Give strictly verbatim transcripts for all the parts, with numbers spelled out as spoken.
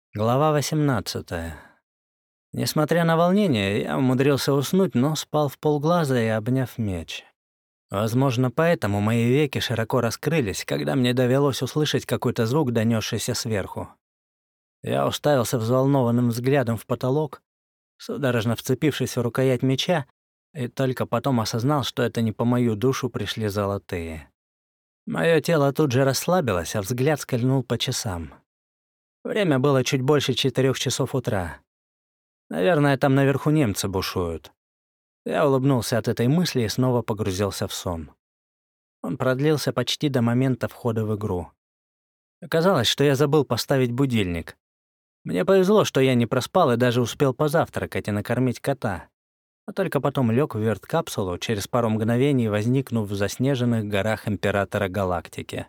Глава восемнадцатая. Несмотря на волнение, я умудрился уснуть, но спал вполглаза и обняв меч. Возможно, поэтому мои веки широко раскрылись, когда мне довелось услышать какой-то звук, донесшийся сверху. Я уставился взволнованным взглядом в потолок, судорожно вцепившись в рукоять меча, и только потом осознал, что это не по мою душу пришли золотые. Мое тело тут же расслабилось, а взгляд скользнул по часам. Время было чуть больше четырех часов утра. Наверное, там наверху немцы бушуют. Я улыбнулся от этой мысли и снова погрузился в сон. Он продлился почти до момента входа в игру. Оказалось, что я забыл поставить будильник. Мне повезло, что я не проспал и даже успел позавтракать и накормить кота, а только потом лег в верткапсулу, через пару мгновений возникнув в заснеженных горах Императора Галактики.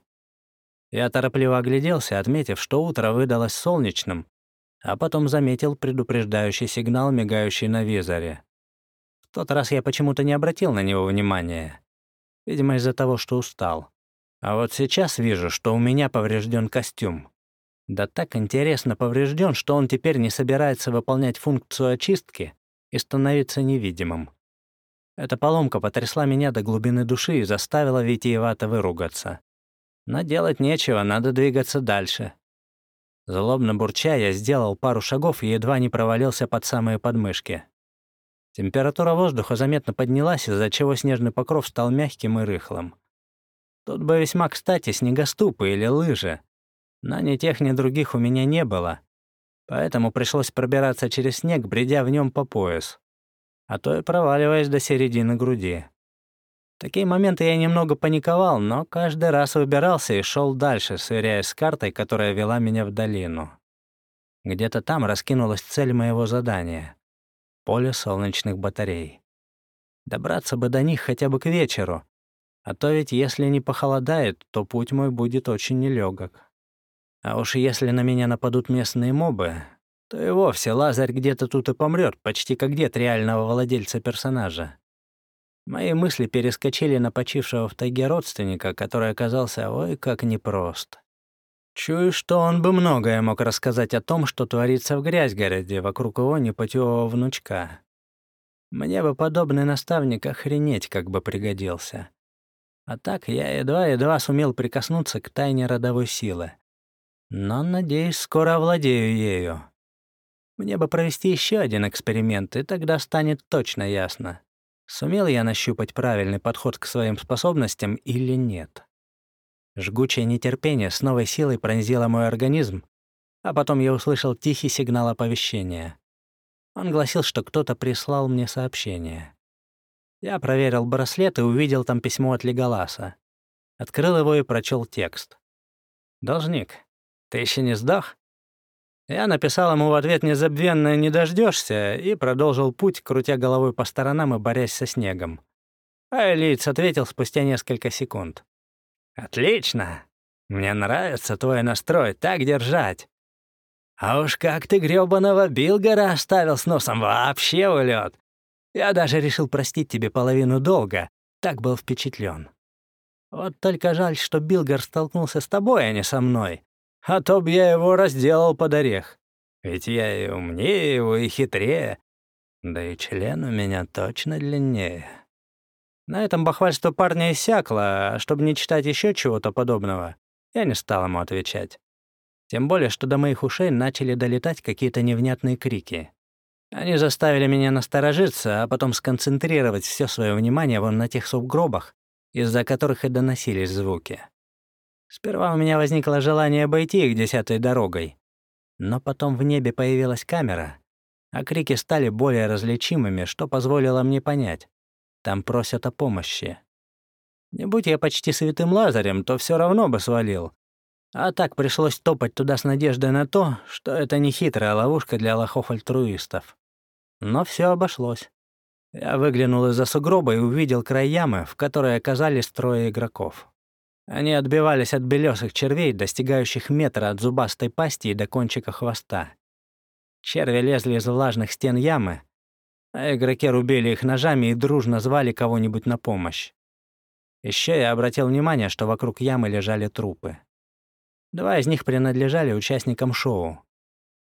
Я торопливо огляделся, отметив, что утро выдалось солнечным, а потом заметил предупреждающий сигнал, мигающий на визоре. В тот раз я почему-то не обратил на него внимания. Видимо, из-за того, что устал. А вот сейчас вижу, что у меня поврежден костюм. Да так интересно поврежден, что он теперь не собирается выполнять функцию очистки и становиться невидимым. Эта поломка потрясла меня до глубины души и заставила витиевато выругаться. Но делать нечего, надо двигаться дальше. Злобно бурча, я сделал пару шагов и едва не провалился под самые подмышки. Температура воздуха заметно поднялась, из-за чего снежный покров стал мягким и рыхлым. Тут бы весьма кстати снегоступы или лыжи, но ни тех, ни других у меня не было, поэтому пришлось пробираться через снег, бредя в нем по пояс, а то и проваливаясь до середины груди. В такие моменты я немного паниковал, но каждый раз выбирался и шел дальше, сверяясь с картой, которая вела меня в долину. Где-то там раскинулась цель моего задания — поле солнечных батарей. Добраться бы до них хотя бы к вечеру, а то ведь если не похолодает, то путь мой будет очень нелегок. А уж если на меня нападут местные мобы, то и вовсе Лазарь где-то тут и помрет, почти как дед реального владельца персонажа. Мои мысли перескочили на почившего в тайге родственника, который оказался ой как непрост. Чую, что он бы многое мог рассказать о том, что творится в Грязьгороде вокруг его непутевого внучка. Мне бы подобный наставник охренеть как бы пригодился. А так я едва-едва сумел прикоснуться к тайне родовой силы. Но, надеюсь, скоро овладею ею. Мне бы провести еще один эксперимент, и тогда станет точно ясно, сумел я нащупать правильный подход к своим способностям или нет. Жгучее нетерпение с новой силой пронзило мой организм, а потом я услышал тихий сигнал оповещения. Он гласил, что кто-то прислал мне сообщение. Я проверил браслет и увидел там письмо от Леголаса. Открыл его и прочел текст. «Должник, ты еще не сдох?» Я написал ему в ответ «незабвенно не дождешься» и продолжил путь, крутя головой по сторонам и борясь со снегом. А Элиц ответил спустя несколько секунд. «Отлично! Мне нравится твой настрой, так держать. А уж как ты грёбаного Билгора оставил с носом, вообще улёт. Я даже решил простить тебе половину долга, так был впечатлен. Вот только жаль, что Билгор столкнулся с тобой, а не со мной. А то б я его разделал под орех. Ведь я и умнее его, и хитрее. Да и член у меня точно длиннее». На этом бахвальство парня иссякло, а чтобы не читать еще чего-то подобного, я не стал ему отвечать. Тем более, что до моих ушей начали долетать какие-то невнятные крики. Они заставили меня насторожиться, а потом сконцентрировать все свое внимание вон на тех сугробах, из-за которых и доносились звуки. Сперва у меня возникло желание обойти их десятой дорогой, но потом в небе появилась камера, а крики стали более различимыми, что позволило мне понять. Там просят о помощи. Не будь я почти святым Лазарем, то все равно бы свалил. А так пришлось топать туда с надеждой на то, что это не хитрая ловушка для лохов-альтруистов. Но все обошлось. Я выглянул из-за сугроба и увидел край ямы, в которой оказались трое игроков. Они отбивались от белесых червей, достигающих метра от зубастой пасти и до кончика хвоста. Черви лезли из влажных стен ямы, а игроки рубили их ножами и дружно звали кого-нибудь на помощь. Еще я обратил внимание, что вокруг ямы лежали трупы. Два из них принадлежали участникам шоу.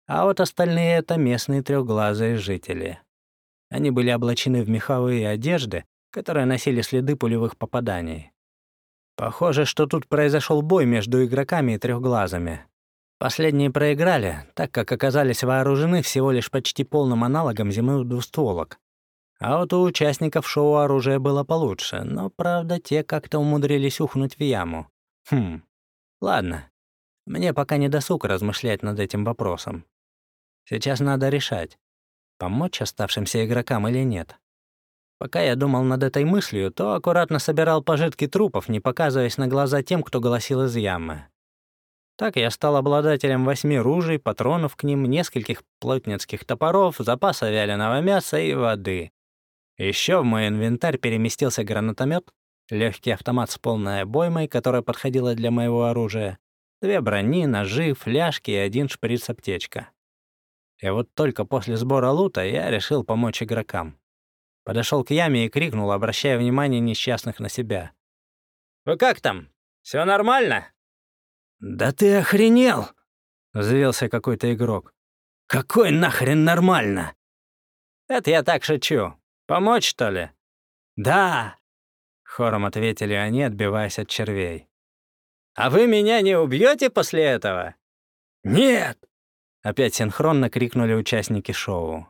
А вот остальные — это местные трехглазые жители. Они были облачены в меховые одежды, которые носили следы пулевых попаданий. Похоже, что тут произошел бой между игроками и трехглазыми. Последние проиграли, так как оказались вооружены всего лишь почти полным аналогом земных двустволок. А вот у участников шоу оружие было получше, но, правда, те как-то умудрились ухнуть в яму. Хм, ладно. Мне пока не досуг размышлять над этим вопросом. Сейчас надо решать, помочь оставшимся игрокам или нет. Пока я думал над этой мыслью, то аккуратно собирал пожитки трупов, не показываясь на глаза тем, кто голосил из ямы. Так я стал обладателем восьми ружей, патронов к ним, нескольких плотницких топоров, запаса вяленого мяса и воды. Еще в мой инвентарь переместился гранатомет, легкий автомат с полной обоймой, которая подходила для моего оружия, две брони, ножи, фляжки и один шприц-аптечка. И вот только после сбора лута я решил помочь игрокам. Подошел к яме и крикнул, обращая внимание несчастных на себя. «Вы как там? Все нормально?» «Да ты охренел!» — взвился какой-то игрок. «Какой нахрен нормально?» «Это я так шучу. Помочь, что ли?» «Да!» — хором ответили они, отбиваясь от червей. «А вы меня не убьете после этого?» «Нет!» — опять синхронно крикнули участники шоу.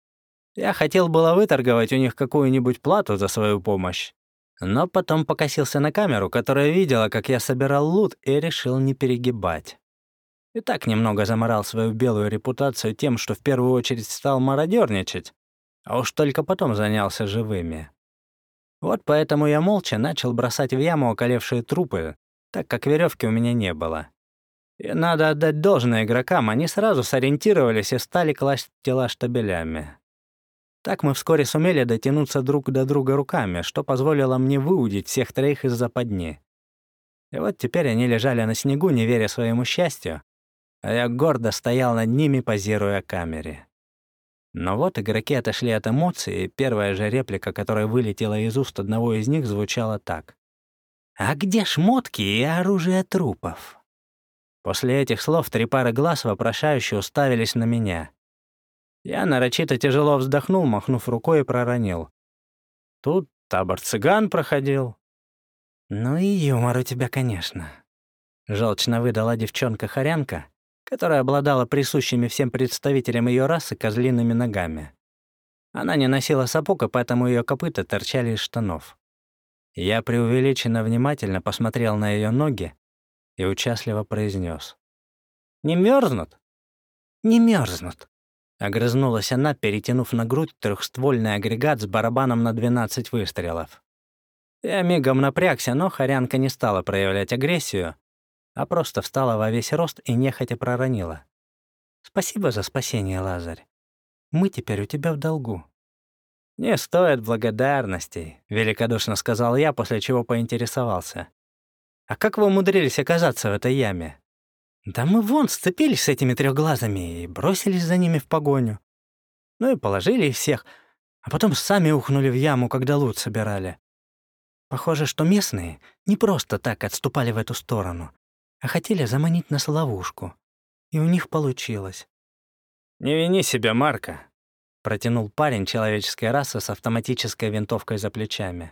Я хотел было выторговать у них какую-нибудь плату за свою помощь, но потом покосился на камеру, которая видела, как я собирал лут, и решил не перегибать. И так немного заморал свою белую репутацию тем, что в первую очередь стал мародерничать, а уж только потом занялся живыми. Вот поэтому я молча начал бросать в яму околевшие трупы, так как веревки у меня не было. И надо отдать должное игрокам, они сразу сориентировались и стали класть тела штабелями. Так мы вскоре сумели дотянуться друг до друга руками, что позволило мне выудить всех троих из западни. И вот теперь они лежали на снегу, не веря своему счастью, а я гордо стоял над ними, позируя камере. Но вот игроки отошли от эмоций, и первая же реплика, которая вылетела из уст одного из них, звучала так. «А где шмотки и оружие трупов?» После этих слов три пары глаз вопрошающе уставились на меня. Я нарочито тяжело вздохнул, махнув рукой, и проронил. Тут табор цыган проходил. «Ну и юмор у тебя, конечно», — желчно выдала девчонка-хорянка, которая обладала присущими всем представителям ее расы козлиными ногами. Она не носила сапог, и поэтому ее копыта торчали из штанов. Я преувеличенно внимательно посмотрел на ее ноги и участливо произнес: «Не мерзнут?» «Не мерзнут», — огрызнулась она, перетянув на грудь трехствольный агрегат с барабаном на двенадцать выстрелов. Я мигом напрягся, но хорянка не стала проявлять агрессию, а просто встала во весь рост и нехотя проронила. «Спасибо за спасение, Лазарь. Мы теперь у тебя в долгу». «Не стоит благодарностей», — великодушно сказал я, после чего поинтересовался. «А как вы умудрились оказаться в этой яме?» «Да мы вон сцепились с этими трехглазыми и бросились за ними в погоню. Ну и положили их всех, а потом сами ухнули в яму, когда лут собирали. Похоже, что местные не просто так отступали в эту сторону, а хотели заманить нас в ловушку. И у них получилось». «Не вини себя, Марко», — протянул парень человеческой расы с автоматической винтовкой за плечами.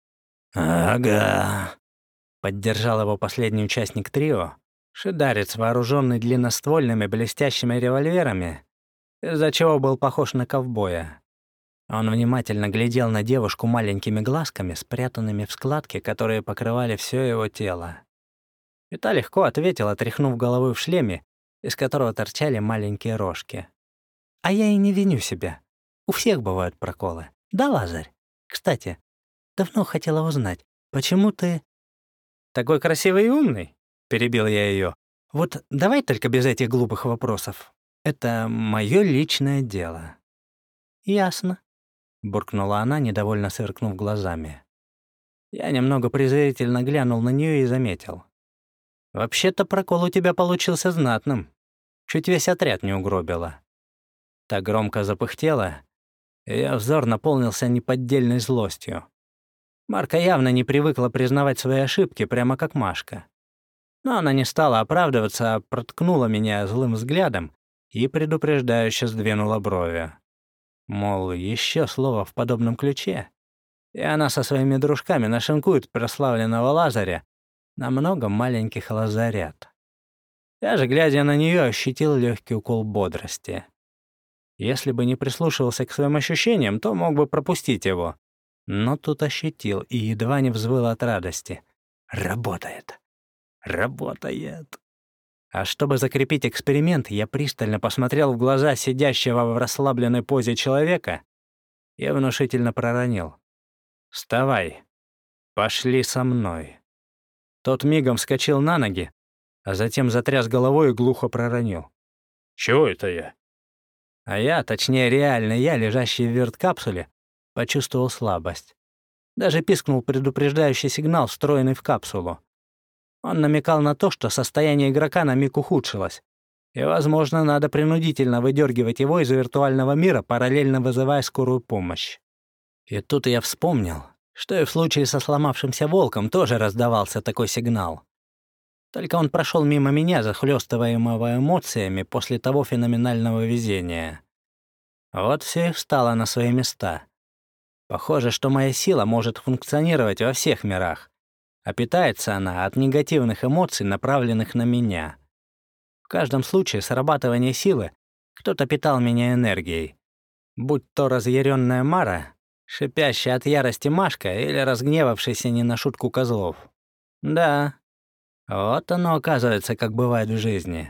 «Ага», — поддержал его последний участник трио, шидарец, вооруженный длинноствольными блестящими револьверами, из-за чего был похож на ковбоя. Он внимательно глядел на девушку маленькими глазками, спрятанными в складки, которые покрывали все его тело. И та легко ответила, тряхнув головой в шлеме, из которого торчали маленькие рожки. «А я и не виню себя. У всех бывают проколы. Да, Лазарь? Кстати, давно хотела узнать, почему ты...» «Такой красивый и умный?» — перебил я ее. «Вот давай только без этих глупых вопросов. Это мое личное дело». «Ясно», — буркнула она, недовольно сверкнув глазами. Я немного презрительно глянул на нее и заметил. «Вообще-то прокол у тебя получился знатным. Чуть весь отряд не угробила». Так громко запыхтела, и ее взор наполнился неподдельной злостью. Марка явно не привыкла признавать свои ошибки, прямо как Машка. Но она не стала оправдываться, а проткнула меня злым взглядом и предупреждающе сдвинула брови. Мол, еще слово в подобном ключе, и она со своими дружками нашинкует прославленного Лазаря на много маленьких лазарят. Я же, глядя на нее, ощутил легкий укол бодрости. Если бы не прислушивался к своим ощущениям, то мог бы пропустить его. Но тут ощутил и едва не взвыл от радости. Работает. Работает. А чтобы закрепить эксперимент, я пристально посмотрел в глаза сидящего в расслабленной позе человека и внушительно проронил: «Вставай. Пошли со мной». Тот мигом вскочил на ноги, а затем затряс головой и глухо проронил: «Чего это я?» А я, точнее реально я, лежащий в верткапсуле, почувствовал слабость. Даже пискнул предупреждающий сигнал, встроенный в капсулу. Он намекал на то, что состояние игрока на миг ухудшилось, и, возможно, надо принудительно выдергивать его из виртуального мира, параллельно вызывая скорую помощь. И тут я вспомнил, что и в случае со сломавшимся волком тоже раздавался такой сигнал. Только он прошел мимо меня, захлёстываемого эмоциями после того феноменального везения. Вот все и встало на свои места. Похоже, что моя сила может функционировать во всех мирах, а питается она от негативных эмоций, направленных на меня. В каждом случае срабатывания силы кто-то питал меня энергией. Будь то разъяренная Мара, шипящая от ярости Машка или разгневавшийся не на шутку Козлов. Да, вот оно, оказывается, как бывает в жизни.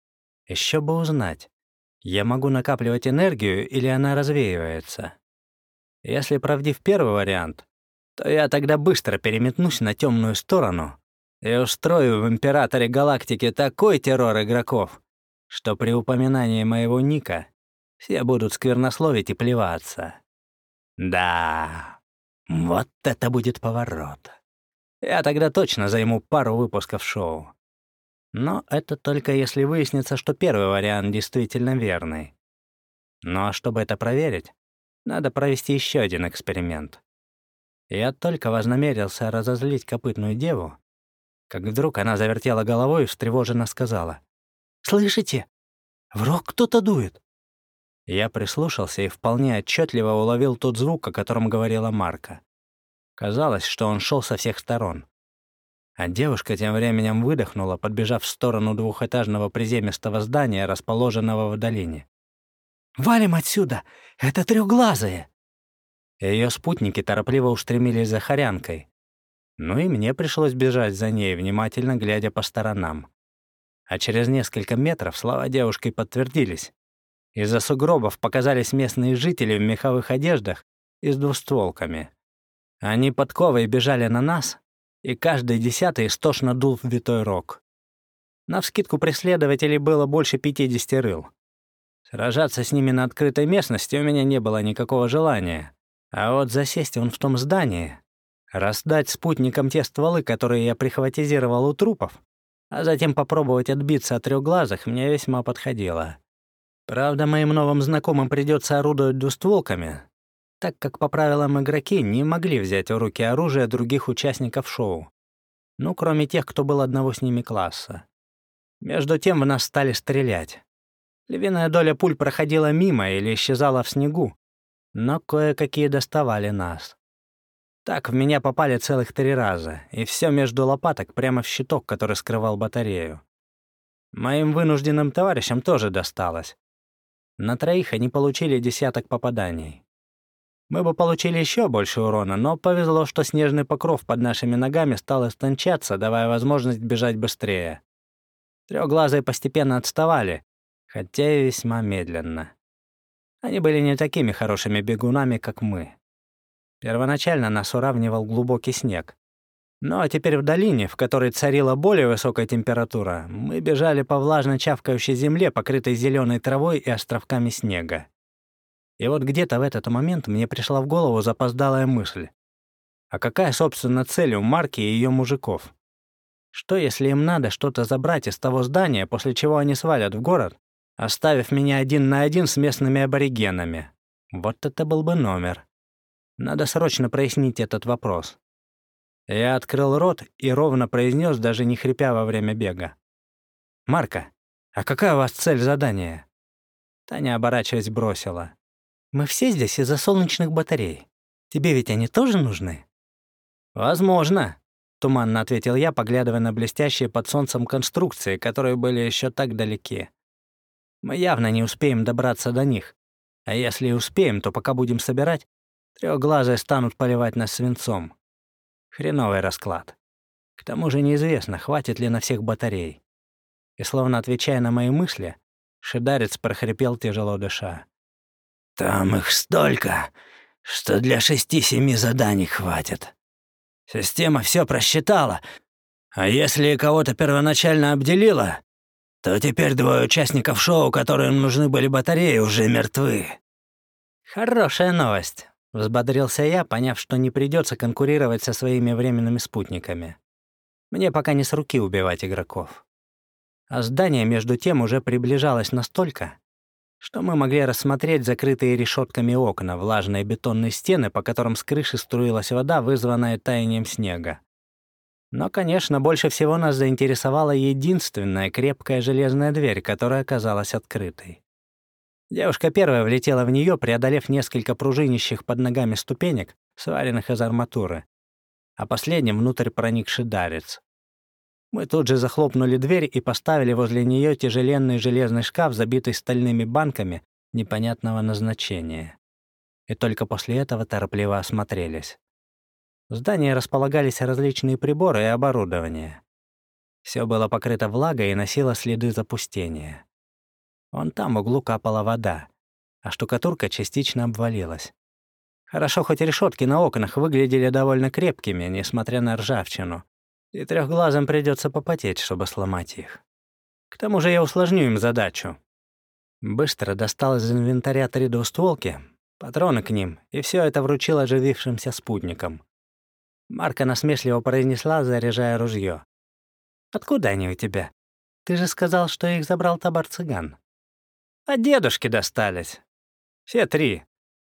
Еще бы узнать, я могу накапливать энергию или она развеивается. Если правдив первый вариант, то я тогда быстро переметнусь на темную сторону и устрою в Императоре Галактики такой террор игроков, что при упоминании моего ника все будут сквернословить и плеваться. Да, вот это будет поворот. Я тогда точно займу пару выпусков шоу. Но это только если выяснится, что первый вариант действительно верный. Ну а чтобы это проверить, надо провести еще один эксперимент. Я только вознамерился разозлить копытную деву, как вдруг она завертела головой и встревоженно сказала: «Слышите? В рог кто-то дует». Я прислушался и вполне отчетливо уловил тот звук, о котором говорила Марка. Казалось, что он шел со всех сторон. А девушка тем временем выдохнула, подбежав в сторону двухэтажного приземистого здания, расположенного в долине. «Валим отсюда! Это трёхглазые!» Ее спутники торопливо устремились за хорянкой. Ну и мне пришлось бежать за ней, внимательно глядя по сторонам. А через несколько метров слова девушки подтвердились. Из-за сугробов показались местные жители в меховых одеждах и с двустволками. Они подковой бежали на нас, и каждый десятый истошно дул в витой рог. Навскидку преследователей было больше пятидесяти рыл. Сражаться с ними на открытой местности у меня не было никакого желания. А вот засесть вон в том здании, раздать спутникам те стволы, которые я прихватизировал у трупов, а затем попробовать отбиться от трёхглазых, мне весьма подходило. Правда, моим новым знакомым придется орудовать двустволками, так как по правилам игроки не могли взять в руки оружие других участников шоу. Ну, кроме тех, кто был одного с ними класса. Между тем в нас стали стрелять. Львиная доля пуль проходила мимо или исчезала в снегу, но кое-какие доставали нас. Так в меня попали целых три раза, и все между лопаток прямо в щиток, который скрывал батарею. Моим вынужденным товарищам тоже досталось. На троих они получили десяток попаданий. Мы бы получили еще больше урона, но повезло, что снежный покров под нашими ногами стал истончаться, давая возможность бежать быстрее. Трёхглазые постепенно отставали, хотя и весьма медленно. Они были не такими хорошими бегунами, как мы. Первоначально нас уравнивал глубокий снег. Ну а теперь в долине, в которой царила более высокая температура, мы бежали по влажно чавкающей земле, покрытой зеленой травой и островками снега. И вот где-то в этот момент мне пришла в голову запоздалая мысль. А какая, собственно, цель у Марки и ее мужиков? Что, если им надо что-то забрать из того здания, после чего они свалят в город, оставив меня один на один с местными аборигенами? Вот это был бы номер. Надо срочно прояснить этот вопрос. Я открыл рот и ровно произнес, даже не хрипя во время бега: «Марка, а какая у вас цель задания? Таня, оборачиваясь, бросила: «Мы все здесь из-за солнечных батарей. Тебе ведь они тоже нужны?» «Возможно», — туманно ответил я, поглядывая на блестящие под солнцем конструкции, которые были еще так далеки. «Мы явно не успеем добраться до них. А если и успеем, то пока будем собирать, трёхглазые станут поливать нас свинцом. Хреновый расклад. К тому же неизвестно, хватит ли на всех батарей». И словно отвечая на мои мысли, шидарец прохрипел, тяжело дыша: «Там их столько, что для шести-семи заданий хватит. Система все просчитала, а если кого-то первоначально обделила, то теперь двое участников шоу, которым нужны были батареи, уже мертвы». «Хорошая новость», — взбодрился я, поняв, что не придется конкурировать со своими временными спутниками. Мне пока не с руки убивать игроков. А здание, между тем, уже приближалось настолько, что мы могли рассмотреть закрытые решетками окна, влажные бетонные стены, по которым с крыши струилась вода, вызванная таянием снега. Но, конечно, больше всего нас заинтересовала единственная крепкая железная дверь, которая оказалась открытой. Девушка первая влетела в нее, преодолев несколько пружинищих под ногами ступенек, сваренных из арматуры, а последним внутрь проник шидарец. Мы тут же захлопнули дверь и поставили возле нее тяжеленный железный шкаф, забитый стальными банками непонятного назначения. И только после этого торопливо осмотрелись. В здании располагались различные приборы и оборудование. Все было покрыто влагой и носило следы запустения. Вон там в углу капала вода, а штукатурка частично обвалилась. Хорошо, хоть решетки на окнах выглядели довольно крепкими, несмотря на ржавчину, и трехглазым придется попотеть, чтобы сломать их. К тому же я усложню им задачу. Быстро достал из инвентаря три двустволки, патроны к ним, и все это вручил оживившимся спутникам. Марка насмешливо произнесла, заряжая ружье: «Откуда они у тебя? Ты же сказал, что их забрал табар-цыган». «От дедушки достались. Все три.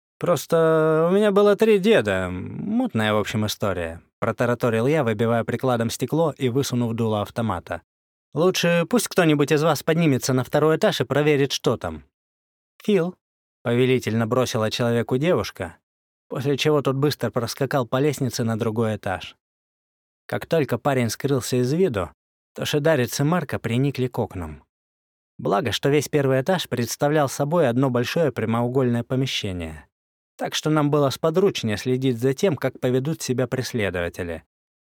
Просто у меня было три деда. Мутная, в общем, история», — протараторил я, выбивая прикладом стекло и высунув дуло автомата. «Лучше пусть кто-нибудь из вас поднимется на второй этаж и проверит, что там». «Фил», — повелительно бросила человеку девушка, после чего тот быстро проскакал по лестнице на другой этаж. Как только парень скрылся из виду, то шидарец и Марка приникли к окнам. Благо, что весь первый этаж представлял собой одно большое прямоугольное помещение, так что нам было сподручнее следить за тем, как поведут себя преследователи.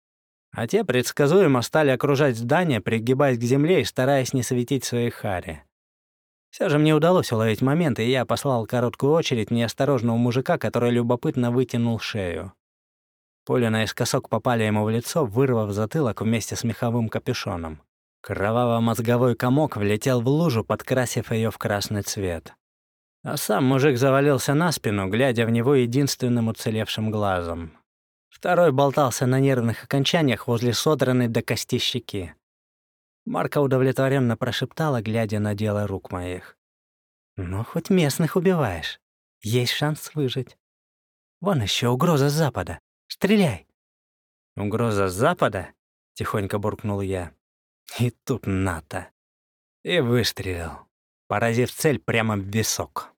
А те предсказуемо стали окружать здание, пригибаясь к земле и стараясь не светить свои хари. Все же мне удалось уловить момент, и я послал короткую очередь неосторожного мужика, который любопытно вытянул шею. Пули наискосок попали ему в лицо, вырвав затылок вместе с меховым капюшоном. Кроваво-мозговой комок влетел в лужу, подкрасив ее в красный цвет. А сам мужик завалился на спину, глядя в него единственным уцелевшим глазом. Второй болтался на нервных окончаниях возле содранной до кости щеки. Марка удовлетворенно прошептала, глядя на дело рук моих: «Ну, хоть местных убиваешь. Есть шанс выжить. Вон еще угроза с запада. Стреляй!» «Угроза с запада?» — тихонько буркнул я. И тут НАТО. И выстрелил, поразив цель прямо в висок.